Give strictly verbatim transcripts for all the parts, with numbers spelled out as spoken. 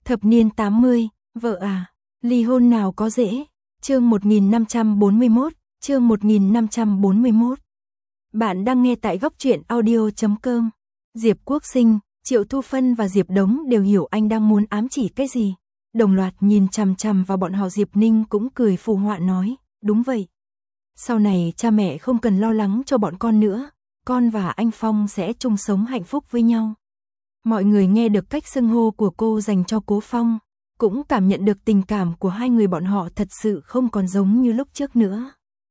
Thập niên tám mươi, vợ à, ly hôn nào có dễ. Chương một nghìn năm trăm bốn mươi mốt, chương một nghìn năm trăm bốn mươi mốt. Bạn đang nghe tại góc truyện audio chấm com. Diệp Quốc Sinh, Triệu Thu Phân và Diệp Đống đều hiểu anh đang muốn ám chỉ cái gì. Đồng loạt nhìn chằm chằm vào bọn họ. Diệp Ninh cũng cười phù họa nói, đúng vậy. Sau này cha mẹ không cần lo lắng cho bọn con nữa, con và anh Phong sẽ chung sống hạnh phúc với nhau. Mọi người nghe được cách xưng hô của cô dành cho Cố Phong, cũng cảm nhận được tình cảm của hai người bọn họ thật sự không còn giống như lúc trước nữa.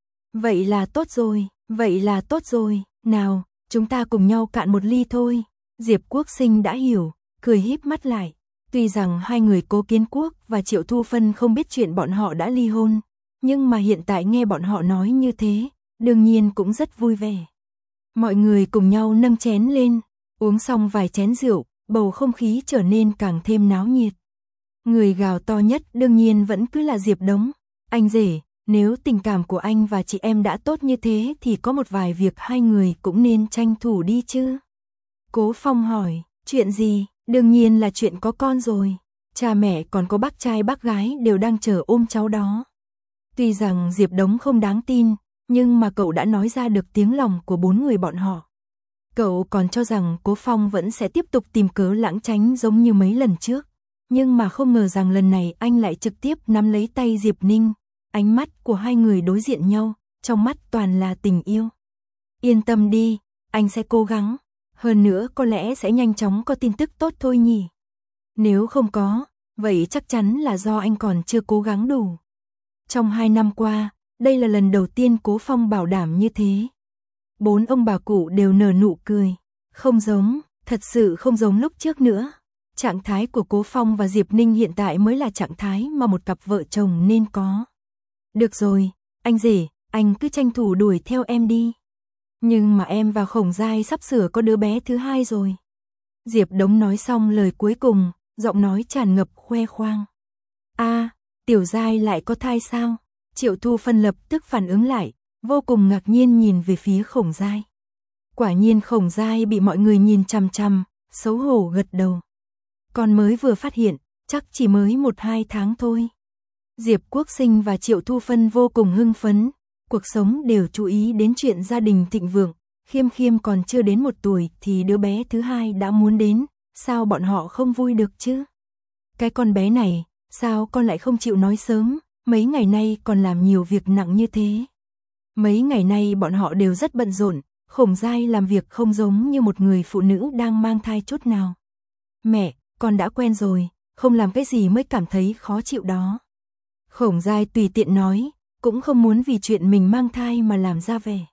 Vậy là tốt rồi, vậy là tốt rồi, nào, chúng ta cùng nhau cạn một ly thôi. Diệp Quốc Sinh đã hiểu, cười híp mắt lại. Tuy rằng hai người Cố Kiến Quốc và Triệu Thu Phân không biết chuyện bọn họ đã ly hôn, nhưng mà hiện tại nghe bọn họ nói như thế, đương nhiên cũng rất vui vẻ. Mọi người cùng nhau nâng chén lên, uống xong vài chén rượu, bầu không khí trở nên càng thêm náo nhiệt. Người gào to nhất đương nhiên vẫn cứ là Diệp Đống. Anh rể, nếu tình cảm của anh và chị em đã tốt như thế thì có một vài việc hai người cũng nên tranh thủ đi chứ. Cố Phong hỏi, chuyện gì? Đương nhiên là chuyện có con rồi. Cha mẹ còn có bác trai bác gái đều đang chờ ôm cháu đó. Tuy rằng Diệp Đống không đáng tin, nhưng mà cậu đã nói ra được tiếng lòng của bốn người bọn họ. Cậu còn cho rằng Cố Phong vẫn sẽ tiếp tục tìm cớ lãng tránh giống như mấy lần trước. Nhưng mà không ngờ rằng lần này anh lại trực tiếp nắm lấy tay Diệp Ninh. Ánh mắt của hai người đối diện nhau, trong mắt toàn là tình yêu. Yên tâm đi, anh sẽ cố gắng. Hơn nữa có lẽ sẽ nhanh chóng có tin tức tốt thôi nhỉ. Nếu không có, vậy chắc chắn là do anh còn chưa cố gắng đủ. Trong hai năm qua, đây là lần đầu tiên Cố Phong bảo đảm như thế. Bốn ông bà cụ đều nở nụ cười. Không giống, thật sự không giống lúc trước nữa. Trạng thái của Cố Phong và Diệp Ninh hiện tại mới là trạng thái mà một cặp vợ chồng nên có. Được rồi, anh rể, anh cứ tranh thủ đuổi theo em đi. Nhưng mà em và Khổng Giai sắp sửa có đứa bé thứ hai rồi. Diệp Đống nói xong lời cuối cùng, giọng nói tràn ngập khoe khoang. A, Tiểu Giai lại có thai sao? Triệu Thu Phân lập tức phản ứng lại, vô cùng ngạc nhiên nhìn về phía Khổng Giai. Quả nhiên Khổng Giai bị mọi người nhìn chằm chằm, xấu hổ gật đầu. Con mới vừa phát hiện, chắc chỉ mới một hai tháng thôi. Diệp Quốc Sinh và Triệu Thu Phân vô cùng hưng phấn, cuộc sống đều chú ý đến chuyện gia đình thịnh vượng. Khiêm Khiêm còn chưa đến một tuổi thì đứa bé thứ hai đã muốn đến, sao bọn họ không vui được chứ? Cái con bé này, sao con lại không chịu nói sớm, mấy ngày nay còn làm nhiều việc nặng như thế. Mấy ngày nay bọn họ đều rất bận rộn, Khổng Giai làm việc không giống như một người phụ nữ đang mang thai chút nào. Mẹ, con đã quen rồi, không làm cái gì mới cảm thấy khó chịu đó. Khổng Giai tùy tiện nói, cũng không muốn vì chuyện mình mang thai mà làm ra vẻ.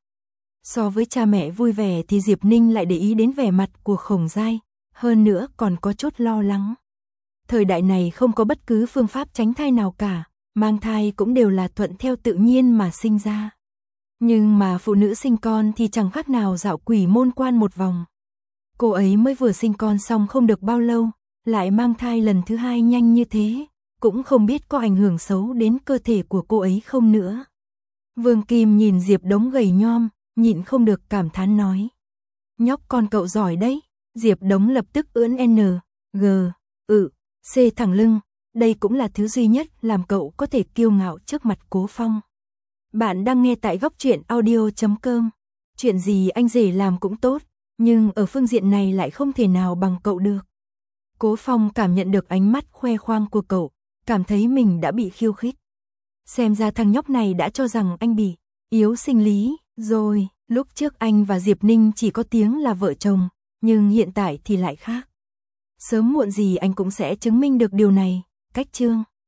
So với cha mẹ vui vẻ thì Diệp Ninh lại để ý đến vẻ mặt của Khổng Giai, hơn nữa còn có chút lo lắng. Thời đại này không có bất cứ phương pháp tránh thai nào cả, mang thai cũng đều là thuận theo tự nhiên mà sinh ra. Nhưng mà phụ nữ sinh con thì chẳng khác nào dạo quỷ môn quan một vòng. Cô ấy mới vừa sinh con xong không được bao lâu, lại mang thai lần thứ hai nhanh như thế, cũng không biết có ảnh hưởng xấu đến cơ thể của cô ấy không nữa. Vương Kim nhìn Diệp Đống gầy nhom, nhịn không được cảm thán nói. Nhóc con cậu giỏi đấy. Diệp Đống lập tức ưỡn N, G, ự, C thẳng lưng. Đây cũng là thứ duy nhất làm cậu có thể kiêu ngạo trước mặt Cố Phong. Bạn đang nghe tại góc truyện audio chấm com. Chuyện gì anh rể làm cũng tốt, nhưng ở phương diện này lại không thể nào bằng cậu được. Cố Phong cảm nhận được ánh mắt khoe khoang của cậu, cảm thấy mình đã bị khiêu khích. Xem ra thằng nhóc này đã cho rằng anh bị yếu sinh lý rồi. Lúc trước anh và Diệp Ninh chỉ có tiếng là vợ chồng, nhưng hiện tại thì lại khác. Sớm muộn gì anh cũng sẽ chứng minh được điều này. Cách chương